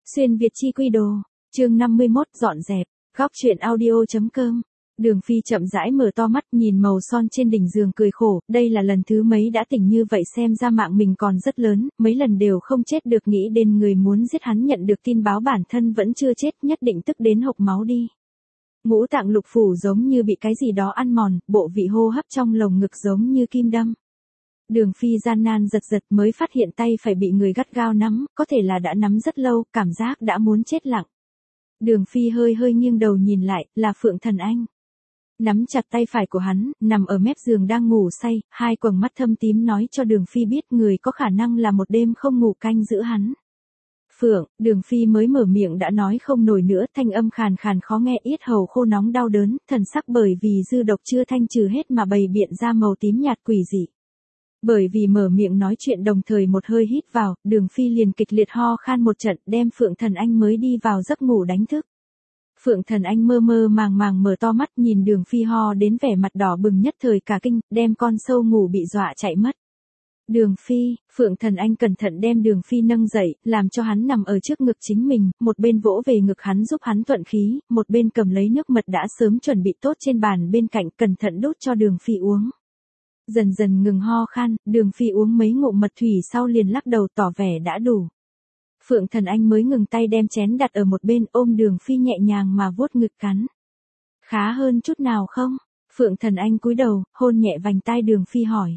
Xuyên Việt chi quy đồ, chương 51 dọn dẹp, góc chuyện audio.com. Đường Phi chậm rãi mở to mắt nhìn màu son trên đỉnh giường cười khổ, đây là lần thứ mấy đã tỉnh như vậy, xem ra mạng mình còn rất lớn, mấy lần đều không chết được, nghĩ đến người muốn giết hắn nhận được tin báo bản thân vẫn chưa chết, nhất định tức đến hộc máu đi. Ngũ tạng lục phủ giống như bị cái gì đó ăn mòn, bộ vị hô hấp trong lồng ngực giống như kim đâm. Đường Phi gian nan giật giật mới phát hiện tay phải bị người gắt gao nắm, có thể là đã nắm rất lâu, cảm giác đã muốn chết lặng. Đường Phi hơi nghiêng đầu nhìn lại, là Phượng Thần Anh. Nắm chặt tay phải của hắn, nằm ở mép giường đang ngủ say, hai quầng mắt thâm tím nói cho Đường Phi biết người có khả năng là một đêm không ngủ canh giữ hắn. Phượng, Đường Phi mới mở miệng đã nói không nổi nữa, thanh âm khàn khàn khó nghe, yết hầu khô nóng đau đớn, thần sắc bởi vì dư độc chưa thanh trừ hết mà bày biện ra màu tím nhạt quỷ dị. Bởi vì mở miệng nói chuyện đồng thời một hơi hít vào, Đường Phi liền kịch liệt ho khan một trận, đem Phượng Thần Anh mới đi vào giấc ngủ đánh thức. Phượng Thần Anh mơ màng mở to mắt nhìn Đường Phi ho đến vẻ mặt đỏ bừng, nhất thời cả kinh, đem con sâu ngủ bị dọa chạy mất. Đường Phi, Phượng Thần Anh cẩn thận đem Đường Phi nâng dậy, làm cho hắn nằm ở trước ngực chính mình, một bên vỗ về ngực hắn giúp hắn thuận khí, một bên cầm lấy nước mật đã sớm chuẩn bị tốt trên bàn bên cạnh, cẩn thận đút cho Đường Phi uống. Dần dần ngừng ho khan, Đường Phi uống mấy ngụm mật thủy sau liền lắc đầu tỏ vẻ đã đủ. Phượng Thần Anh mới ngừng tay đem chén đặt ở một bên, ôm Đường Phi nhẹ nhàng mà vuốt ngực cắn. Khá hơn chút nào không? Phượng Thần Anh cúi đầu, hôn nhẹ vành tai Đường Phi hỏi.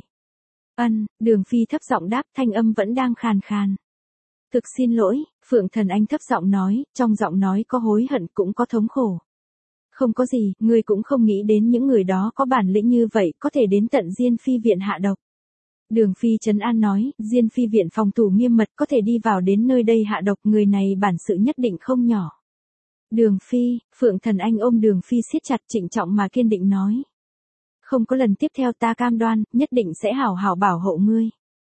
Đường Phi thấp giọng đáp, thanh âm vẫn đang khàn khàn. Thực xin lỗi, Phượng Thần Anh thấp giọng nói, trong giọng nói có hối hận cũng có thống khổ. Không có gì, ngươi cũng không nghĩ đến những người đó có bản lĩnh như vậy, có thể đến tận Diên Phi viện hạ độc. Đường Phi trấn an nói, Diên Phi viện phòng thủ nghiêm mật, có thể đi vào đến nơi đây hạ độc, người này bản sự nhất định không nhỏ. Đường Phi, Phượng Thần Anh ôm Đường Phi siết chặt, trịnh trọng mà kiên định nói. Không có lần tiếp theo, ta cam đoan, nhất định sẽ hảo hảo bảo hộ ngươi.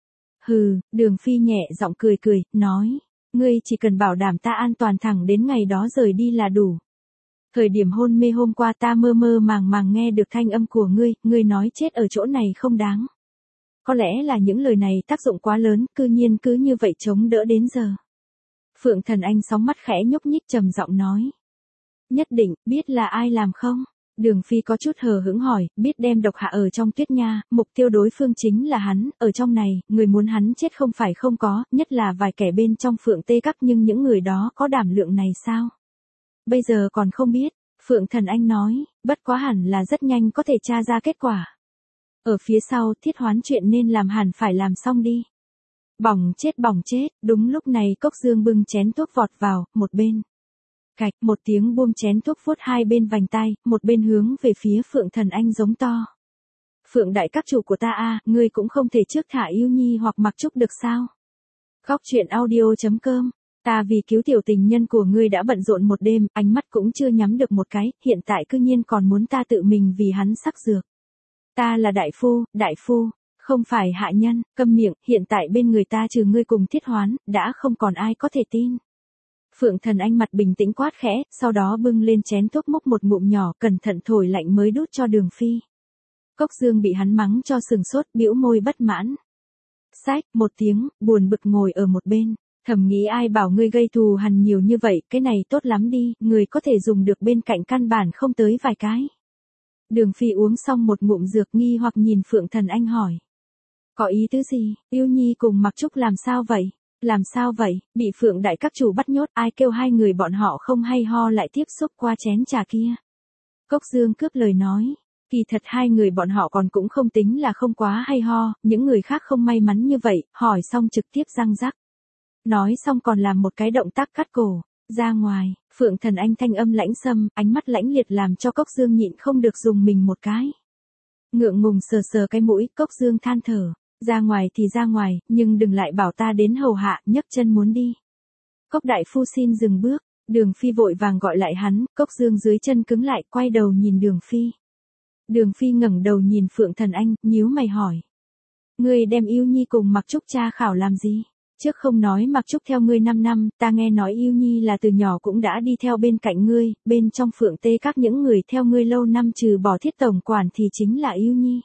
Hừ, Đường Phi nhẹ giọng cười, nói, ngươi chỉ cần bảo đảm ta an toàn thẳng đến ngày đó rời đi là đủ. Thời điểm hôn mê hôm qua ta mơ màng nghe được thanh âm của ngươi nói chết ở chỗ này không đáng. Có lẽ là những lời này tác dụng quá lớn, cư nhiên cứ như vậy chống đỡ đến giờ. Phượng Thần Anh sóng mắt khẽ nhúc nhích trầm giọng nói. Nhất định, biết là ai làm không? Đường Phi có chút hờ hững hỏi, biết đem độc hạ ở trong tuyết nha, mục tiêu đối phương chính là hắn, ở trong này, người muốn hắn chết không phải không có, nhất là vài kẻ bên trong Phượng Tê Các, nhưng những người đó có đảm lượng này sao? Bây giờ còn không biết, Phượng Thần Anh nói, bất quá hẳn là rất nhanh có thể tra ra kết quả. Ở phía sau, Thiết Hoán chuyện nên làm hẳn phải làm xong đi. Bỏng chết, đúng lúc này Cốc Dương bưng chén thuốc vọt vào, một bên. Cạch, một tiếng buông chén thuốc vuốt hai bên vành tai, một bên hướng về phía Phượng Thần Anh giống to. Phượng đại các chủ của ta a, ngươi cũng không thể trước thả Yêu Nhi hoặc Mặc Trúc được sao? Góc chuyện audio.com. Ta vì cứu tiểu tình nhân của ngươi đã bận rộn một đêm, ánh mắt cũng chưa nhắm được một cái, hiện tại cư nhiên còn muốn ta tự mình vì hắn sắc dược. Ta là đại phu, không phải hạ nhân, câm miệng, hiện tại bên người ta trừ ngươi cùng Thiết Hoán, đã không còn ai có thể tin. Phượng Thần Anh mặt bình tĩnh quát khẽ, sau đó bưng lên chén thuốc múc một ngụm nhỏ, cẩn thận thổi lạnh mới đút cho Đường Phi. Cốc Dương bị hắn mắng cho sừng sốt, bĩu môi bất mãn. Xách, một tiếng, buồn bực ngồi ở một bên. Thầm nghĩ ai bảo ngươi gây thù hằn nhiều như vậy, cái này tốt lắm đi, người có thể dùng được bên cạnh căn bản không tới vài cái. Đường Phi uống xong một ngụm dược nghi hoặc nhìn Phượng Thần Anh hỏi. Có ý tứ gì, Yêu Nhi cùng Mặc Trúc làm sao vậy? Làm sao vậy, bị Phượng đại các chủ bắt nhốt, ai kêu hai người bọn họ không hay ho lại tiếp xúc qua chén trà kia. Cốc Dương cướp lời nói. Kỳ thật hai người bọn họ còn cũng không tính là không quá hay ho, những người khác không may mắn như vậy, hỏi xong trực tiếp răng rắc. Nói xong còn làm một cái động tác cắt cổ, ra ngoài, Phượng Thần Anh thanh âm lãnh xâm, ánh mắt lãnh liệt làm cho Cốc Dương nhịn không được dùng mình một cái. Ngượng ngùng sờ cái mũi, Cốc Dương than thở, ra ngoài thì ra ngoài, nhưng đừng lại bảo ta đến hầu hạ, nhấc chân muốn đi. Cốc đại phu xin dừng bước, Đường Phi vội vàng gọi lại hắn, Cốc Dương dưới chân cứng lại, quay đầu nhìn Đường Phi. Đường Phi ngẩng đầu nhìn Phượng Thần Anh, nhíu mày hỏi. Ngươi đem Yêu Nhi cùng Mặc Trúc tra khảo làm gì? Trước không nói Mặc Trúc theo ngươi 5 năm, ta nghe nói Yêu Nhi là từ nhỏ cũng đã đi theo bên cạnh ngươi, bên trong Phượng Tê Các những người theo ngươi lâu năm trừ bỏ Thiết tổng quản thì chính là Yêu Nhi.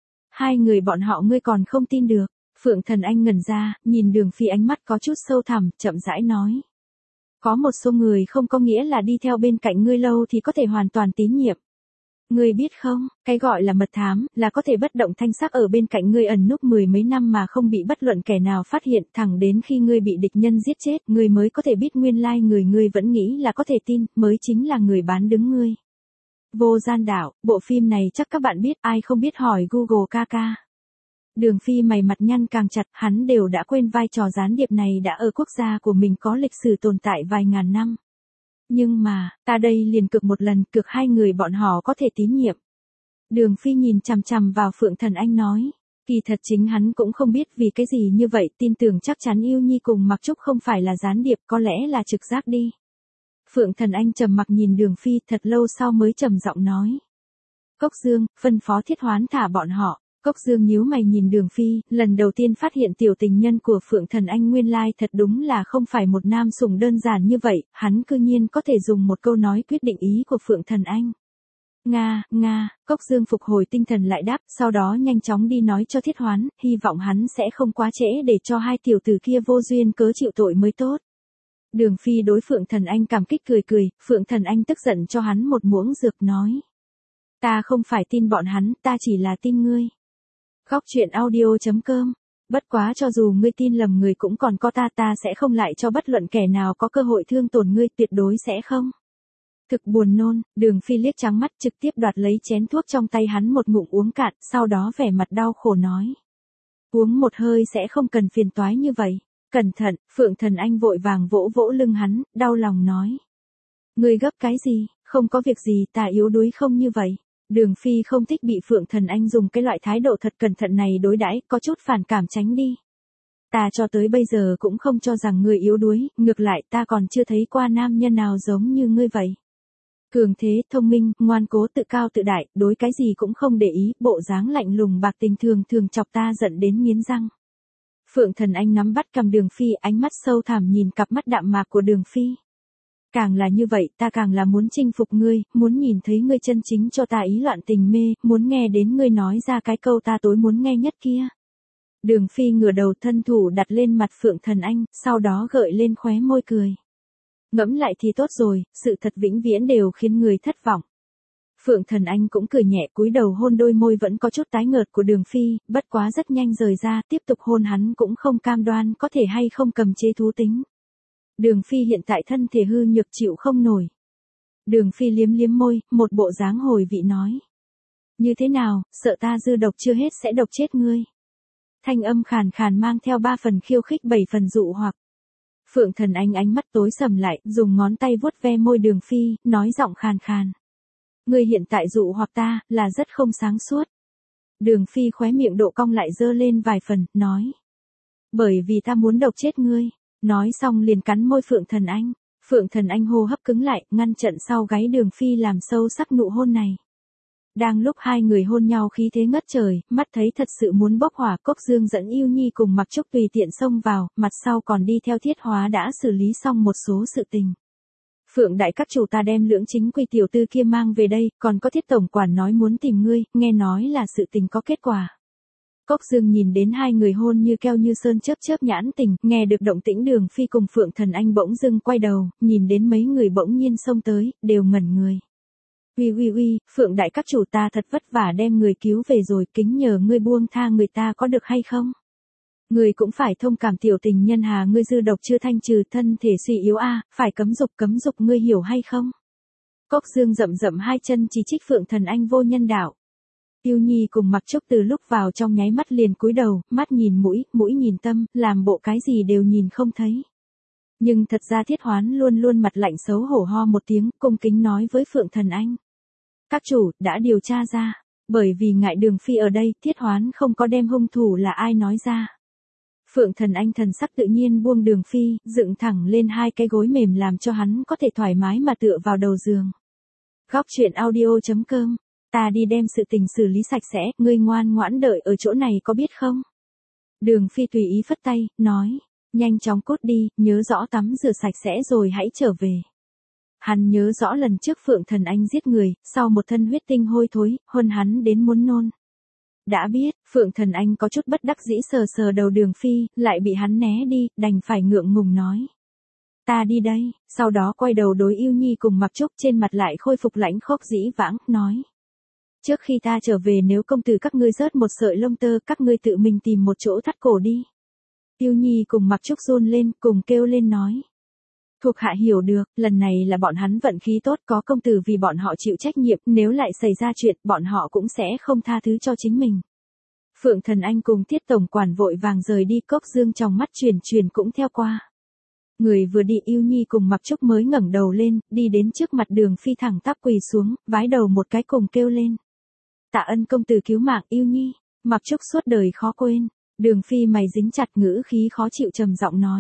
Hai người bọn họ ngươi còn không tin được. Phượng Thần Anh ngẩn ra, nhìn Đường Phi ánh mắt có chút sâu thẳm, chậm rãi nói. Có một số người không có nghĩa là đi theo bên cạnh ngươi lâu thì có thể hoàn toàn tín nhiệm. Ngươi biết không, cái gọi là mật thám, là có thể bất động thanh sắc ở bên cạnh ngươi ẩn núp mười mấy năm mà không bị bất luận kẻ nào phát hiện, thẳng đến khi ngươi bị địch nhân giết chết, ngươi mới có thể biết nguyên lai người ngươi vẫn nghĩ là có thể tin, mới chính là người bán đứng ngươi. Vô Gian Đạo, bộ phim này chắc các bạn biết, ai không biết hỏi Google ca. Đường Phi mày mặt nhăn càng chặt, hắn đều đã quên vai trò gián điệp này đã ở quốc gia của mình có lịch sử tồn tại vài ngàn năm. Nhưng mà, ta đây liền cực một lần, cực hai người bọn họ có thể tín nhiệm. Đường Phi nhìn chằm chằm vào Phượng Thần Anh nói. Kỳ thật chính hắn cũng không biết vì cái gì như vậy, tin tưởng chắc chắn Yêu Nhi cùng Mặc Trúc không phải là gián điệp, có lẽ là trực giác đi. Phượng Thần Anh trầm mặc nhìn Đường Phi thật lâu sau mới trầm giọng nói. Cốc Dương, phân phó Thiết Hoán thả bọn họ. Cốc Dương nhíu mày nhìn Đường Phi, lần đầu tiên phát hiện tiểu tình nhân của Phượng Thần Anh nguyên lai thật đúng là không phải một nam sủng đơn giản như vậy, hắn cư nhiên có thể dùng một câu nói quyết định ý của Phượng Thần Anh. Nga, Cốc Dương phục hồi tinh thần lại đáp, sau đó nhanh chóng đi nói cho Thiết Hoán, hy vọng hắn sẽ không quá trễ để cho hai tiểu tử kia vô duyên cớ chịu tội mới tốt. Đường Phi đối Phượng Thần Anh cảm kích cười, Phượng Thần Anh tức giận cho hắn một muỗng dược nói. Ta không phải tin bọn hắn, ta chỉ là tin ngươi. Góc truyện audio.com. Bất quá cho dù ngươi tin lầm người cũng còn có ta sẽ không lại cho bất luận kẻ nào có cơ hội thương tổn ngươi, tuyệt đối sẽ không. Thực buồn nôn, Đường Phi liếc trắng mắt trực tiếp đoạt lấy chén thuốc trong tay hắn một ngụm uống cạn, sau đó vẻ mặt đau khổ nói. Uống một hơi sẽ không cần phiền toái như vậy. Cẩn thận, Phượng Thần Anh vội vàng vỗ vỗ lưng hắn, đau lòng nói. Ngươi gấp cái gì, không có việc gì, ta yếu đuối không như vậy. Đường Phi không thích bị Phượng Thần Anh dùng cái loại thái độ thật cẩn thận này đối đãi, có chút phản cảm tránh đi. Ta cho tới bây giờ cũng không cho rằng ngươi yếu đuối, ngược lại ta còn chưa thấy qua nam nhân nào giống như ngươi vậy. Cường thế, thông minh, ngoan cố, tự cao tự đại, đối cái gì cũng không để ý, bộ dáng lạnh lùng bạc tình thường chọc ta giận đến nghiến răng. Phượng Thần Anh nắm bắt cầm Đường Phi, ánh mắt sâu thẳm nhìn cặp mắt đạm mạc của Đường Phi. Càng là như vậy, ta càng là muốn chinh phục ngươi, muốn nhìn thấy ngươi chân chính cho ta ý loạn tình mê, muốn nghe đến ngươi nói ra cái câu ta tối muốn nghe nhất kia. Đường Phi ngửa đầu thân thủ đặt lên mặt Phượng Thần Anh, sau đó gợi lên khóe môi cười. Ngẫm lại thì tốt rồi, sự thật vĩnh viễn đều khiến người thất vọng. Phượng Thần Anh cũng cười nhẹ cúi đầu hôn đôi môi vẫn có chút tái ngợt của Đường Phi, bất quá rất nhanh rời ra, tiếp tục hôn hắn cũng không cam đoan có thể hay không cầm chế thú tính. Đường Phi hiện tại thân thể hư nhược chịu không nổi. Đường Phi liếm môi, một bộ dáng hồi vị nói. Như thế nào, sợ ta dư độc chưa hết sẽ độc chết ngươi. Thanh âm khàn khàn mang theo 3 phần khiêu khích 7 phần dụ hoặc. Phượng Thần Anh ánh mắt tối sầm lại, dùng ngón tay vuốt ve môi Đường Phi, nói giọng khàn khàn. Ngươi hiện tại dụ hoặc ta, là rất không sáng suốt. Đường Phi khóe miệng độ cong lại dơ lên vài phần, nói. Bởi vì ta muốn độc chết ngươi. Nói xong liền cắn môi Phượng Thần Anh. Phượng Thần Anh hô hấp cứng lại, ngăn chặn sau gáy Đường Phi làm sâu sắc nụ hôn này. Đang lúc hai người hôn nhau khí thế ngất trời, mắt thấy thật sự muốn bốc hỏa, Cốc Dương dẫn Yêu Nhi cùng Mặc Trúc tùy tiện xông vào, mặt sau còn đi theo Thiết Hóa đã xử lý xong một số sự tình. Phượng đại các chủ, ta đem Lưỡng Chính Quy tiểu tư kia mang về đây, còn có Thiết tổng quản nói muốn tìm ngươi, nghe nói là sự tình có kết quả. Cốc Dương nhìn đến hai người hôn như keo như sơn, chớp nhãn tình, nghe được động tĩnh Đường Phi cùng Phượng Thần Anh bỗng dưng quay đầu, nhìn đến mấy người bỗng nhiên xông tới, đều ngẩn người. Uy, Phượng đại các chủ, ta thật vất vả đem người cứu về rồi, kính nhờ ngươi buông tha người ta có được hay không? Ngươi cũng phải thông cảm tiểu tình nhân hà, ngươi dư độc chưa thanh trừ, thân thể suy yếu phải cấm dục ngươi hiểu hay không? Cốc Dương rậm hai chân chỉ trích Phượng Thần Anh vô nhân đạo. Yêu Nhi cùng Mặc Trúc từ lúc vào trong nháy mắt liền cúi đầu, mắt nhìn mũi nhìn tâm, làm bộ cái gì đều nhìn không thấy. Nhưng thật ra Thiết Hoán luôn mặt lạnh xấu hổ ho một tiếng, cung kính nói với Phượng Thần Anh. Các chủ, đã điều tra ra. Bởi vì ngại Đường Phi ở đây, Thiết Hoán không có đem hung thủ là ai nói ra. Phượng Thần Anh thần sắc tự nhiên buông Đường Phi, dựng thẳng lên hai cái gối mềm làm cho hắn có thể thoải mái mà tựa vào đầu giường. Góc truyện audio.com. Ta đi đem sự tình xử lý sạch sẽ, ngươi ngoan ngoãn đợi ở chỗ này có biết không? Đường Phi tùy ý phất tay, nói. Nhanh chóng cút đi, nhớ rõ tắm rửa sạch sẽ rồi hãy trở về. Hắn nhớ rõ lần trước Phượng Thần Anh giết người, sau một thân huyết tinh hôi thối, hôn hắn đến muốn nôn. Đã biết, Phượng Thần Anh có chút bất đắc dĩ sờ đầu Đường Phi, lại bị hắn né đi, đành phải ngượng ngùng nói. ta đi đây, sau đó quay đầu đối Yêu Nhi cùng Mặc Trúc trên mặt lại khôi phục lãnh khốc dĩ vãng, nói. Trước khi ta trở về nếu công tử các ngươi rớt một sợi lông tơ, các ngươi tự mình tìm một chỗ thắt cổ đi. Yêu Nhi cùng Mặc Trúc run lên, cùng kêu lên nói. Thuộc hạ hiểu được, lần này là bọn hắn vận khí tốt, có công tử vì bọn họ chịu trách nhiệm, nếu lại xảy ra chuyện, bọn họ cũng sẽ không tha thứ cho chính mình. Phượng Thần Anh cùng Tiết tổng quản vội vàng rời đi, Cốc Dương trong mắt truyền cũng theo qua. Người vừa đi, Yêu Nhi cùng Mặc Trúc mới ngẩng đầu lên, đi đến trước mặt Đường Phi thẳng tắp quỳ xuống, vái đầu một cái cùng kêu lên. Tạ ân công tử cứu mạng Yêu Nhi, Mặc Trúc suốt đời khó quên. Đường Phi mày dính chặt, ngữ khí khó chịu trầm giọng nói.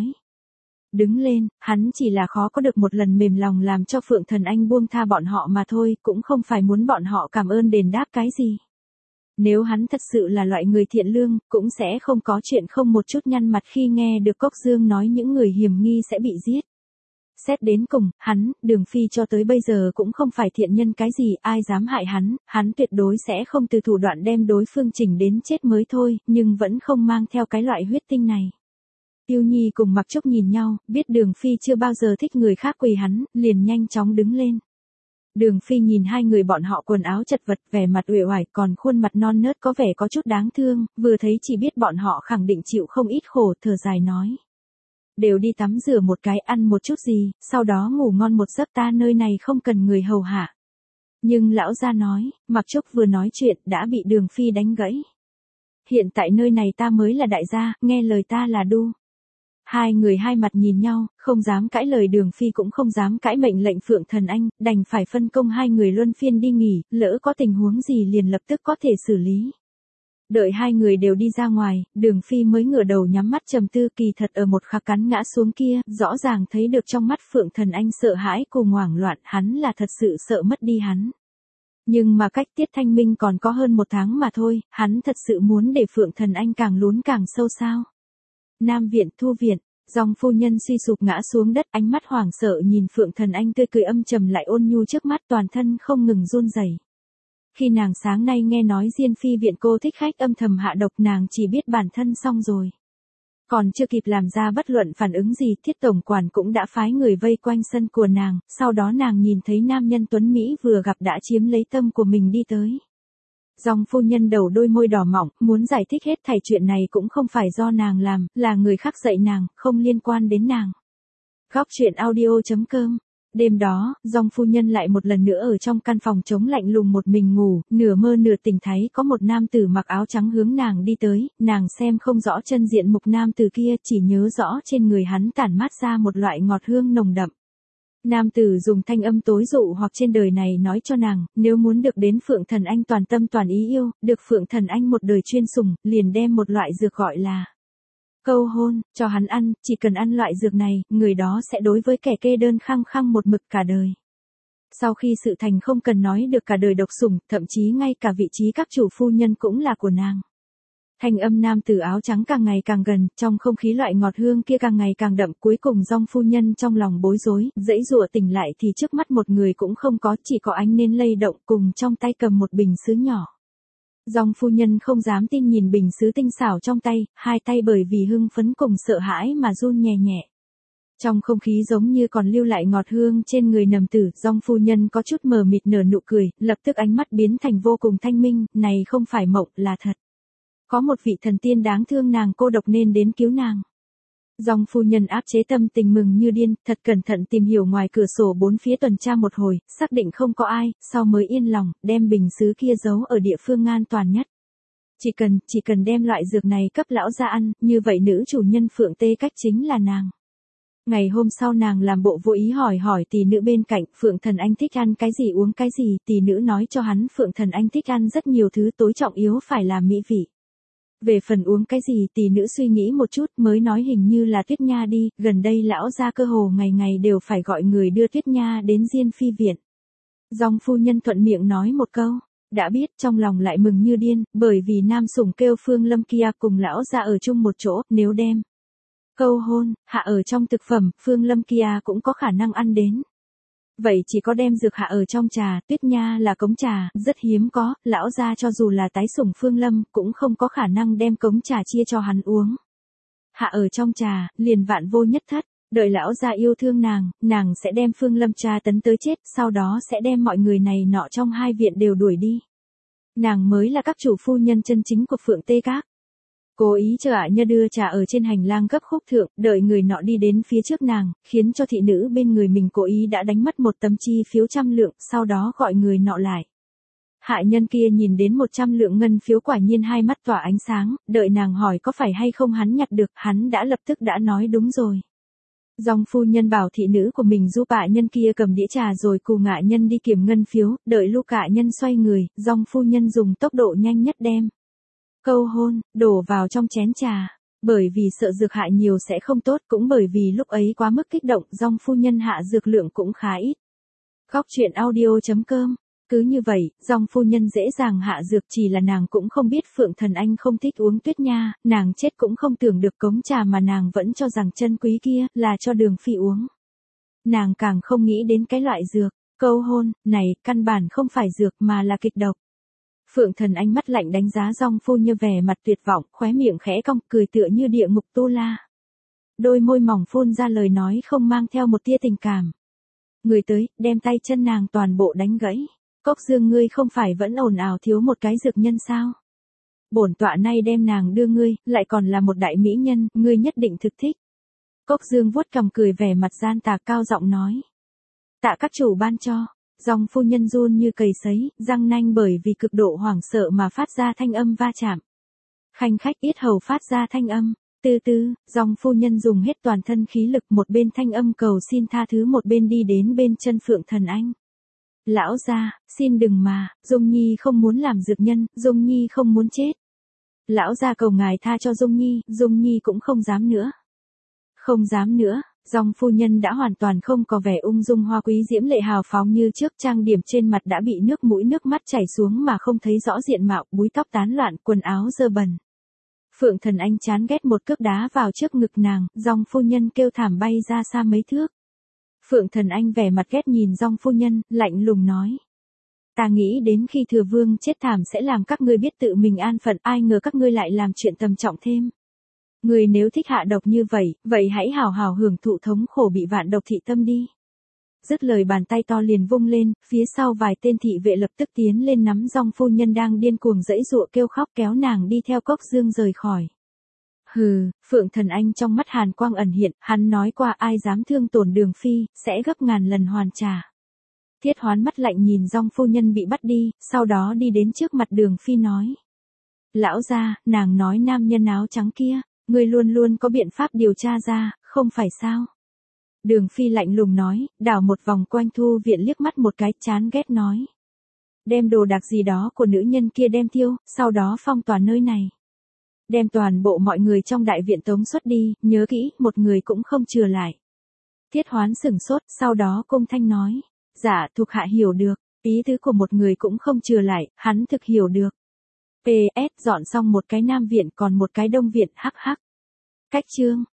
Đứng lên, hắn chỉ là khó có được một lần mềm lòng làm cho Phượng Thần Anh buông tha bọn họ mà thôi, cũng không phải muốn bọn họ cảm ơn đền đáp cái gì. Nếu hắn thật sự là loại người thiện lương, cũng sẽ không có chuyện không một chút nhăn mặt khi nghe được Cốc Dương nói những người hiểm nghi sẽ bị giết. Xét đến cùng, hắn, Đường Phi cho tới bây giờ cũng không phải thiện nhân cái gì, ai dám hại hắn tuyệt đối sẽ không từ thủ đoạn đem đối phương chỉnh đến chết mới thôi, nhưng vẫn không mang theo cái loại huyết tinh này. Yêu Nhi cùng Mặc Trúc nhìn nhau, biết Đường Phi chưa bao giờ thích người khác quỳ hắn, liền nhanh chóng đứng lên. Đường Phi nhìn hai người bọn họ quần áo chật vật, vẻ mặt uể oải, còn khuôn mặt non nớt có vẻ có chút đáng thương, vừa thấy chỉ biết bọn họ khẳng định chịu không ít khổ, thở dài nói. Đều đi tắm rửa một cái, ăn một chút gì, sau đó ngủ ngon một giấc, ta nơi này không cần người hầu hạ. Nhưng lão gia nói, Mặc Trúc vừa nói chuyện đã bị Đường Phi đánh gãy. Hiện tại nơi này ta mới là đại gia, nghe lời ta là đu. Hai người hai mặt nhìn nhau, không dám cãi lời, Đường Phi cũng không dám cãi mệnh lệnh Phượng Thần Anh, đành phải phân công hai người luân phiên đi nghỉ, lỡ có tình huống gì liền lập tức có thể xử lý. Đợi hai người đều đi ra ngoài, Đường Phi mới ngửa đầu nhắm mắt trầm tư, kỳ thật ở một khắc cắn ngã xuống kia, rõ ràng thấy được trong mắt Phượng Thần Anh sợ hãi cùng hoảng loạn, hắn là thật sự sợ mất đi hắn. Nhưng mà cách Tiết Thanh Minh còn có hơn một tháng mà thôi, hắn thật sự muốn để Phượng Thần Anh càng lún càng sâu sao. Nam viện, Thu viện, Dòng phu nhân suy sụp ngã xuống đất, ánh mắt hoảng sợ nhìn Phượng Thần Anh tươi cười âm trầm lại ôn nhu trước mắt, toàn thân không ngừng run rẩy. Khi nàng sáng nay nghe nói Diên Phi viện cô thích khách âm thầm hạ độc, nàng chỉ biết bản thân xong rồi. Còn chưa kịp làm ra bất luận phản ứng gì, Thiết tổng quản cũng đã phái người vây quanh sân của nàng, sau đó nàng nhìn thấy nam nhân tuấn Mỹ vừa gặp đã chiếm lấy tâm của mình đi tới. Dòng phu nhân đầu đôi môi đỏ mọng, muốn giải thích hết thảy chuyện này cũng không phải do nàng làm, là người khác dạy nàng, không liên quan đến nàng. Góc truyện audio.com. Đêm đó, Dòng phu nhân lại một lần nữa ở trong căn phòng trống lạnh lùng một mình ngủ, nửa mơ nửa tỉnh thấy có một nam tử mặc áo trắng hướng nàng đi tới, nàng xem không rõ chân diện mục nam tử kia, chỉ nhớ rõ trên người hắn tản mát ra một loại ngọt hương nồng đậm. Nam tử dùng thanh âm tối dụ hoặc trên đời này nói cho nàng, nếu muốn được đến Phượng Thần Anh toàn tâm toàn ý yêu, được Phượng Thần Anh một đời chuyên sủng, liền đem một loại dược gọi là câu hôn, cho hắn ăn, chỉ cần ăn loại dược này, người đó sẽ đối với kẻ kê đơn khăng khăng một mực cả đời. Sau khi sự thành không cần nói được cả đời độc sủng, thậm chí ngay cả vị trí các chủ phu nhân cũng là của nàng. Thanh âm nam tử áo trắng càng ngày càng gần, trong không khí loại ngọt hương kia càng ngày càng đậm, cuối cùng Dòng phu nhân trong lòng bối rối, dãy dụa tỉnh lại thì trước mắt một người cũng không có, chỉ có ánh nến lay động cùng trong tay cầm một bình sứ nhỏ. Dòng phu nhân không dám tin nhìn bình sứ tinh xảo trong tay, hai tay bởi vì hưng phấn cùng sợ hãi mà run nhẹ nhẹ. Trong không khí giống như còn lưu lại ngọt hương trên người nằm tử, Dòng phu nhân có chút mờ mịt nở nụ cười, lập tức ánh mắt biến thành vô cùng thanh minh, này không phải mộng, là thật. Có một vị thần tiên đáng thương nàng cô độc nên đến cứu nàng. Dòng phu nhân áp chế tâm tình mừng như điên, thật cẩn thận tìm hiểu ngoài cửa sổ bốn phía tuần tra một hồi, xác định không có ai, sau mới yên lòng, đem bình sứ kia giấu ở địa phương an toàn nhất. Chỉ cần đem loại dược này cấp lão ra ăn, như vậy nữ chủ nhân Phượng Tê Cách chính là nàng. Ngày hôm sau nàng làm bộ vô ý hỏi tỷ nữ bên cạnh, Phượng Thần Anh thích ăn cái gì uống cái gì, tỷ nữ nói cho hắn Phượng Thần Anh thích ăn rất nhiều thứ, tối trọng yếu phải là mỹ vị. Về phần uống cái gì, tỷ nữ suy nghĩ một chút mới nói hình như là Tuyết Nha đi, gần đây lão gia cơ hồ ngày ngày đều phải gọi người đưa Tuyết Nha đến Diên Phi viện. Dòng phu nhân thuận miệng nói một câu, đã biết, trong lòng lại mừng như điên, bởi vì nam sủng kêu Phương Lâm kia cùng lão gia ở chung một chỗ, nếu đem câu hôn hạ ở trong thực phẩm, Phương Lâm kia cũng có khả năng ăn đến. Vậy chỉ có đem dược hạ ở trong trà, Tuyết Nha là cống trà, rất hiếm có, lão gia cho dù là tái sủng Phương Lâm, cũng không có khả năng đem cống trà chia cho hắn uống. Hạ ở trong trà, liền vạn vô nhất thất. Đợi lão gia yêu thương nàng sẽ đem Phương Lâm tra tấn tới chết, sau đó sẽ đem mọi người này nọ trong hai viện đều đuổi đi. Nàng mới là các chủ phu nhân chân chính của Phượng Tê Các. Cố ý chờ Ạ Nhơ đưa trà ở trên hành lang gấp khúc thượng, đợi người nọ đi đến phía trước nàng, khiến cho thị nữ bên người mình cố ý đã đánh mất một tấm chi phiếu 100 lượng, sau đó gọi người nọ lại. Hạ nhân kia nhìn đến 100 lượng ngân phiếu quả nhiên hai mắt tỏa ánh sáng, đợi nàng hỏi có phải hay không hắn nhặt được, hắn đã lập tức đã nói đúng rồi. Dòng phu nhân bảo thị nữ của mình giúp Ạ nhân kia cầm đĩa trà rồi cùng Ạ nhân đi kiểm ngân phiếu, đợi lúc Ạ nhân xoay người, dòng phu nhân dùng tốc độ nhanh nhất đem câu hôn, đổ vào trong chén trà. Bởi vì sợ dược hạ nhiều sẽ không tốt, cũng bởi vì lúc ấy quá mức kích động, dòng phu nhân hạ dược lượng cũng khá ít. Góc truyện audio.com. Cứ như vậy, dòng phu nhân dễ dàng hạ dược, chỉ là nàng cũng không biết Phượng Thần Anh không thích uống tuyết nha, nàng chết cũng không tưởng được cống trà mà nàng vẫn cho rằng chân quý kia là cho Đường Phi uống. Nàng càng không nghĩ đến cái loại dược, câu hôn, này, căn bản không phải dược mà là kịch độc. Phượng Thần Anh mắt lạnh đánh giá dòng phu như vẻ mặt tuyệt vọng, khóe miệng khẽ cong, cười tựa như địa ngục tu la. Đôi môi mỏng phun ra lời nói không mang theo một tia tình cảm. Người tới, đem tay chân nàng toàn bộ đánh gãy. Cốc Dương, ngươi không phải vẫn ồn ào thiếu một cái dược nhân sao? Bổn tọa nay đem nàng đưa ngươi, lại còn là một đại mỹ nhân, ngươi nhất định thực thích. Cốc Dương vuốt cằm cười vẻ mặt gian tà cao giọng nói. Tạ các chủ ban cho. Dòng phu nhân run như cầy sấy, răng nanh bởi vì cực độ hoảng sợ mà phát ra thanh âm va chạm. Khanh khách yết hầu phát ra thanh âm. Từ từ, dòng phu nhân dùng hết toàn thân khí lực, một bên thanh âm cầu xin tha thứ, một bên đi đến bên chân Phượng Thần Anh. Lão gia, xin đừng mà, Dung Nhi không muốn làm dược nhân, Dung Nhi không muốn chết. Lão gia cầu ngài tha cho Dung Nhi cũng không dám nữa. Không dám nữa, dòng phu nhân đã hoàn toàn không có vẻ ung dung hoa quý diễm lệ hào phóng như trước, trang điểm trên mặt đã bị nước mũi nước mắt chảy xuống mà không thấy rõ diện mạo, búi tóc tán loạn, quần áo dơ bẩn. Phượng Thần Anh chán ghét một cước đá vào trước ngực nàng, dòng phu nhân kêu thảm bay ra xa mấy thước. Phượng Thần Anh vẻ mặt ghét nhìn dòng phu nhân, lạnh lùng nói. Ta nghĩ đến khi Thừa Vương chết thảm sẽ làm các ngươi biết tự mình an phận, ai ngờ các ngươi lại làm chuyện tầm trọng thêm. Người nếu thích hạ độc như vậy, vậy hãy hào hào hưởng thụ thống khổ bị vạn độc thị tâm đi. Dứt lời bàn tay to liền vung lên, phía sau vài tên thị vệ lập tức tiến lên nắm dòng phu nhân đang điên cuồng giãy giụa kêu khóc kéo nàng đi theo Cốc Dương rời khỏi. Hừ, Phượng Thần Anh trong mắt hàn quang ẩn hiện, hắn nói qua ai dám thương tổn Đường Phi, sẽ gấp ngàn lần hoàn trả. Thiết Hoán mắt lạnh nhìn dòng phu nhân bị bắt đi, sau đó đi đến trước mặt Đường Phi nói. Lão gia, nàng nói nam nhân áo trắng kia, ngươi luôn luôn có biện pháp điều tra ra, không phải sao? Đường Phi lạnh lùng nói, đảo một vòng quanh Thu viện liếc mắt một cái, chán ghét nói. Đem đồ đạc gì đó của nữ nhân kia đem thiêu, sau đó phong tỏa nơi này. Đem toàn bộ mọi người trong đại viện tống xuất đi, nhớ kỹ, một người cũng không chừa lại. Thiết Hoán sửng sốt, sau đó cung thanh nói. Dạ, thuộc hạ hiểu được, ý tứ của một người cũng không chừa lại, hắn thực hiểu được. PS, dọn xong một cái nam viện còn một cái đông viện, hắc hắc. Cách chương.